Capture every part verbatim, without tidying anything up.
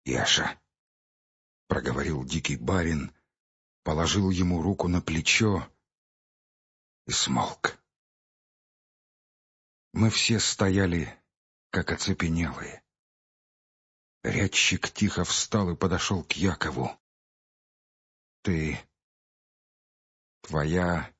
— Яша, — проговорил дикий барин, положил ему руку на плечо и смолк. Мы все стояли, как оцепенелые. Рядчик тихо встал и подошел к Якову. — Ты... твоя...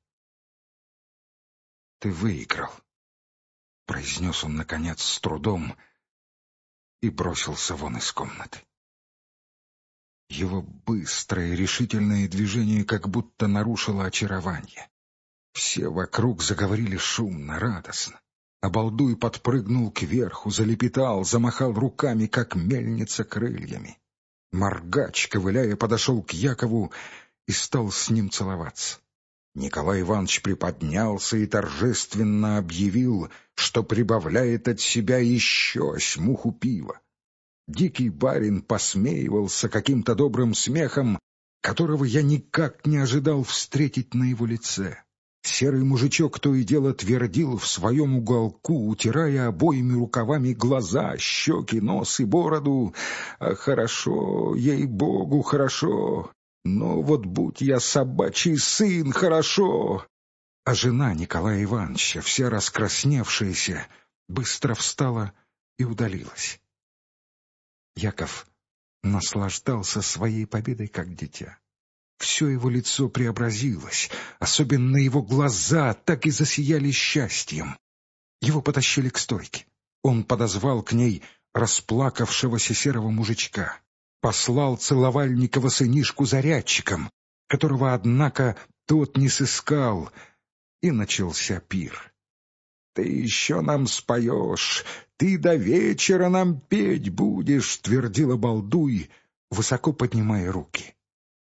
ты выиграл, — произнес он, наконец, с трудом, и бросился вон из комнаты. Его быстрое решительное движение как будто нарушило очарование. Все вокруг заговорили шумно, радостно. Обалдуй подпрыгнул кверху, залепетал, замахал руками, как мельница крыльями. Моргач, ковыляя, подошел к Якову и стал с ним целоваться. Николай Иванович приподнялся и торжественно объявил, что прибавляет от себя еще осьмуху пива. Дикий барин посмеивался каким-то добрым смехом, которого я никак не ожидал встретить на его лице. Серый мужичок то и дело твердил в своем уголку, утирая обоими рукавами глаза, щеки, нос и бороду: «А хорошо, ей-богу, хорошо! Но вот будь я собачий сын, хорошо!» А жена Николая Ивановича, вся раскрасневшаяся, быстро встала и удалилась. Яков наслаждался своей победой как дитя. Все его лицо преобразилось, особенно его глаза так и засияли счастьем. Его потащили к стойке. Он подозвал к ней расплакавшегося серого мужичка, послал Целовальникова сынишку зарядчиком, которого, однако, тот не сыскал, и начался пир. «Ты еще нам споешь, ты до вечера нам петь будешь», — твердил обалдуй, высоко поднимая руки.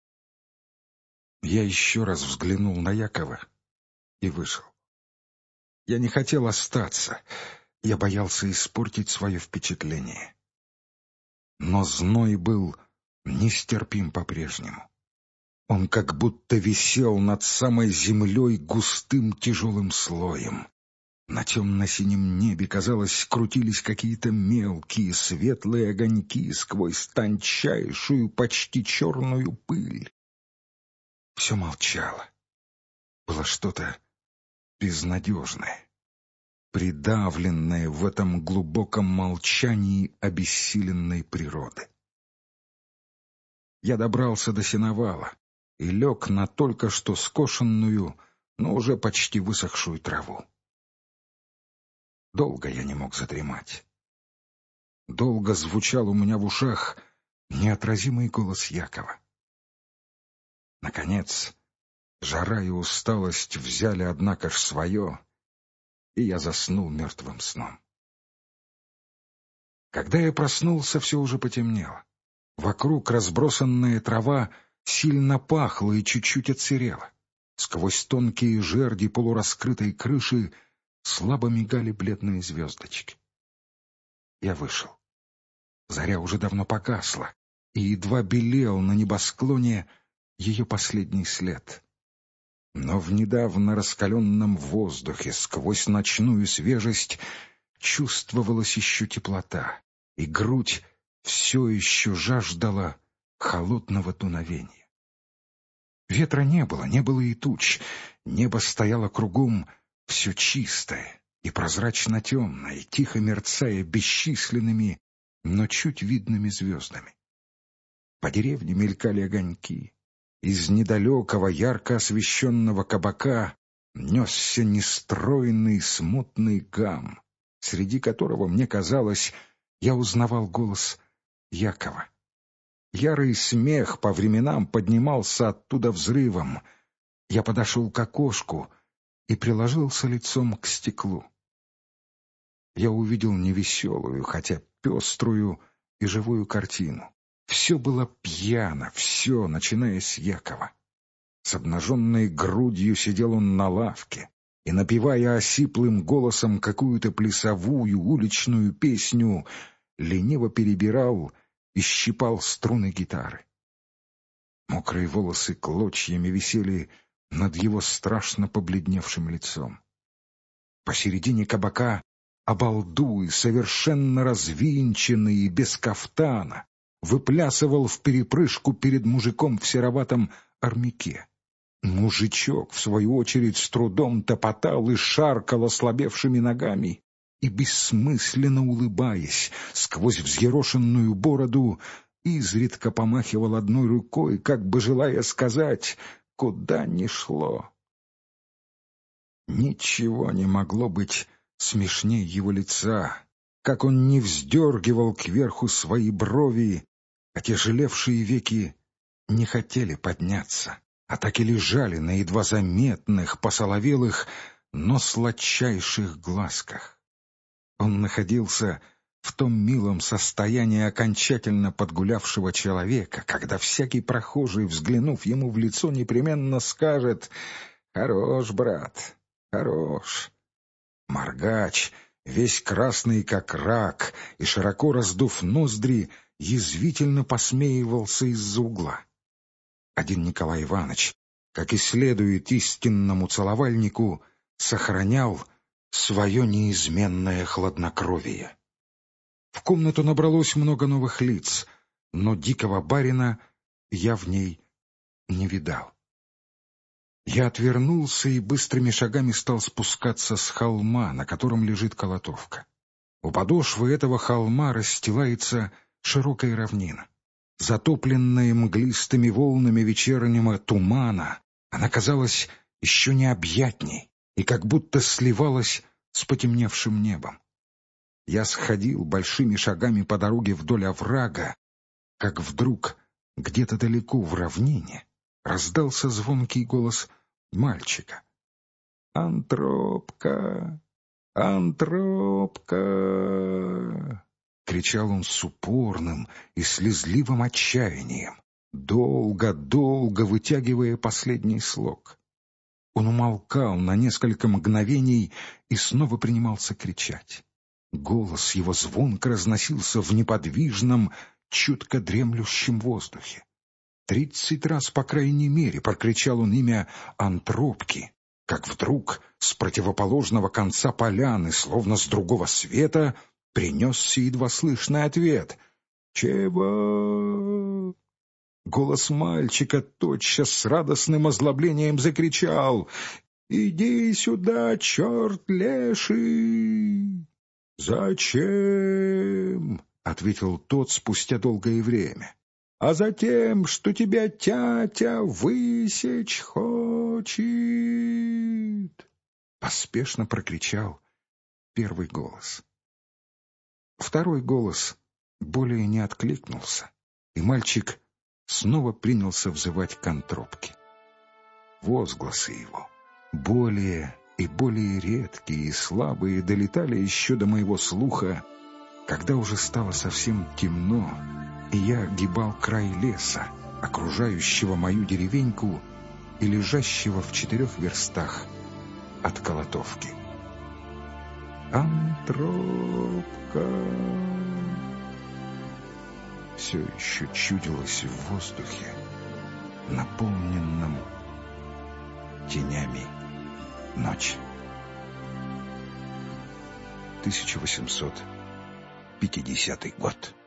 Я еще раз взглянул на Якова и вышел. Я не хотел остаться, я боялся испортить свое впечатление. Но зной был нестерпим по-прежнему. Он как будто висел над самой землей густым тяжелым слоем. На темно-синем небе, казалось, крутились какие-то мелкие светлые огоньки сквозь тончайшую, почти черную пыль. Все молчало. Было что-то безнадежное, придавленное в этом глубоком молчании обессиленной природы. Я добрался до сеновала и лег на только что скошенную, но уже почти высохшую траву. Долго я не мог задремать. Долго звучал у меня в ушах неотразимый голос Якова. Наконец, жара и усталость взяли, однако ж, свое, и я заснул мертвым сном. Когда я проснулся, все уже потемнело. Вокруг разбросанная трава сильно пахла и чуть-чуть отсырела. Сквозь тонкие жерди полураскрытой крыши слабо мигали бледные звездочки. Я вышел. Заря уже давно погасла, и едва белел на небосклоне ее последний след. Но в недавно раскаленном воздухе сквозь ночную свежесть чувствовалась еще теплота, и грудь все еще жаждала холодного дуновения. Ветра не было, не было и туч, небо стояло кругом все чистое и прозрачно-темное, тихо мерцая бесчисленными, но чуть видными звездами. По деревне мелькали огоньки. Из недалекого ярко освещенного кабака несся нестройный смутный гам, среди которого, мне казалось, я узнавал голос Якова. Ярый смех по временам поднимался оттуда взрывом. Я подошел к окошку и приложился лицом к стеклу. Я увидел невеселую, хотя пеструю и живую картину. Все было пьяно, все, начиная с Якова. С обнаженной грудью сидел он на лавке и, напевая осиплым голосом какую-то плясовую уличную песню, лениво перебирал и щипал струны гитары. Мокрые волосы клочьями висели над его страшно побледневшим лицом. Посередине кабака обалдуй, совершенно развинченный и без кафтана, выплясывал вперепрыжку перед мужиком в сероватом армяке. Мужичок, в свою очередь, с трудом топотал и шаркал ослабевшими ногами, и, бессмысленно улыбаясь, сквозь взъерошенную бороду, изредка помахивал одной рукой, как бы желая сказать, куда ни шло. Ничего не могло быть смешней его лица, как он не вздергивал кверху свои брови, отяжелевшие веки не хотели подняться, а так и лежали на едва заметных, посоловелых, но сладчайших глазках. Он находился в том милом состоянии окончательно подгулявшего человека, когда всякий прохожий, взглянув ему в лицо, непременно скажет: «Хорош, брат, хорош». Моргач, весь красный как рак и широко раздув ноздри, язвительно посмеивался из-за угла. Один Николай Иванович, как и следует истинному целовальнику, сохранял свое неизменное хладнокровие. В комнату набралось много новых лиц, но дикого барина я в ней не видал. Я отвернулся и быстрыми шагами стал спускаться с холма, на котором лежит Колотовка. У подошвы этого холма расстилается широкая равнина. Затопленная мглистыми волнами вечернего тумана, она казалась еще необъятней и как будто сливалась с потемневшим небом. Я сходил большими шагами по дороге вдоль оврага, как вдруг где-то далеко в равнине раздался звонкий голос мальчика. «Антропка! Антропка!» — кричал он с упорным и слезливым отчаянием, долго-долго вытягивая последний слог. Он умолкал на несколько мгновений и снова принимался кричать. Голос его звонко разносился в неподвижном, чутко дремлющем воздухе. Тридцать раз, по крайней мере, прокричал он имя Антропки, как вдруг с противоположного конца поляны, словно с другого света, принесся едва слышный ответ. «Чего?» Голос мальчика тотчас с радостным озлоблением закричал: «Иди сюда, черт леший!» «Зачем?» — ответил тот спустя долгое время. «А затем, что тебя тятя высечь хочет!» Поспешно прокричал первый голос. Второй голос более не откликнулся, и мальчик снова принялся взывать к Антропке. Возгласы его, более и более редкие и слабые, долетали еще до моего слуха, когда уже стало совсем темно, и я огибал край леса, окружающего мою деревеньку и лежащего в четырех верстах от Колотовки. Антропка все еще чудилось в воздухе, наполненном тенями ночи. тысяча восемьсот пятидесятый год.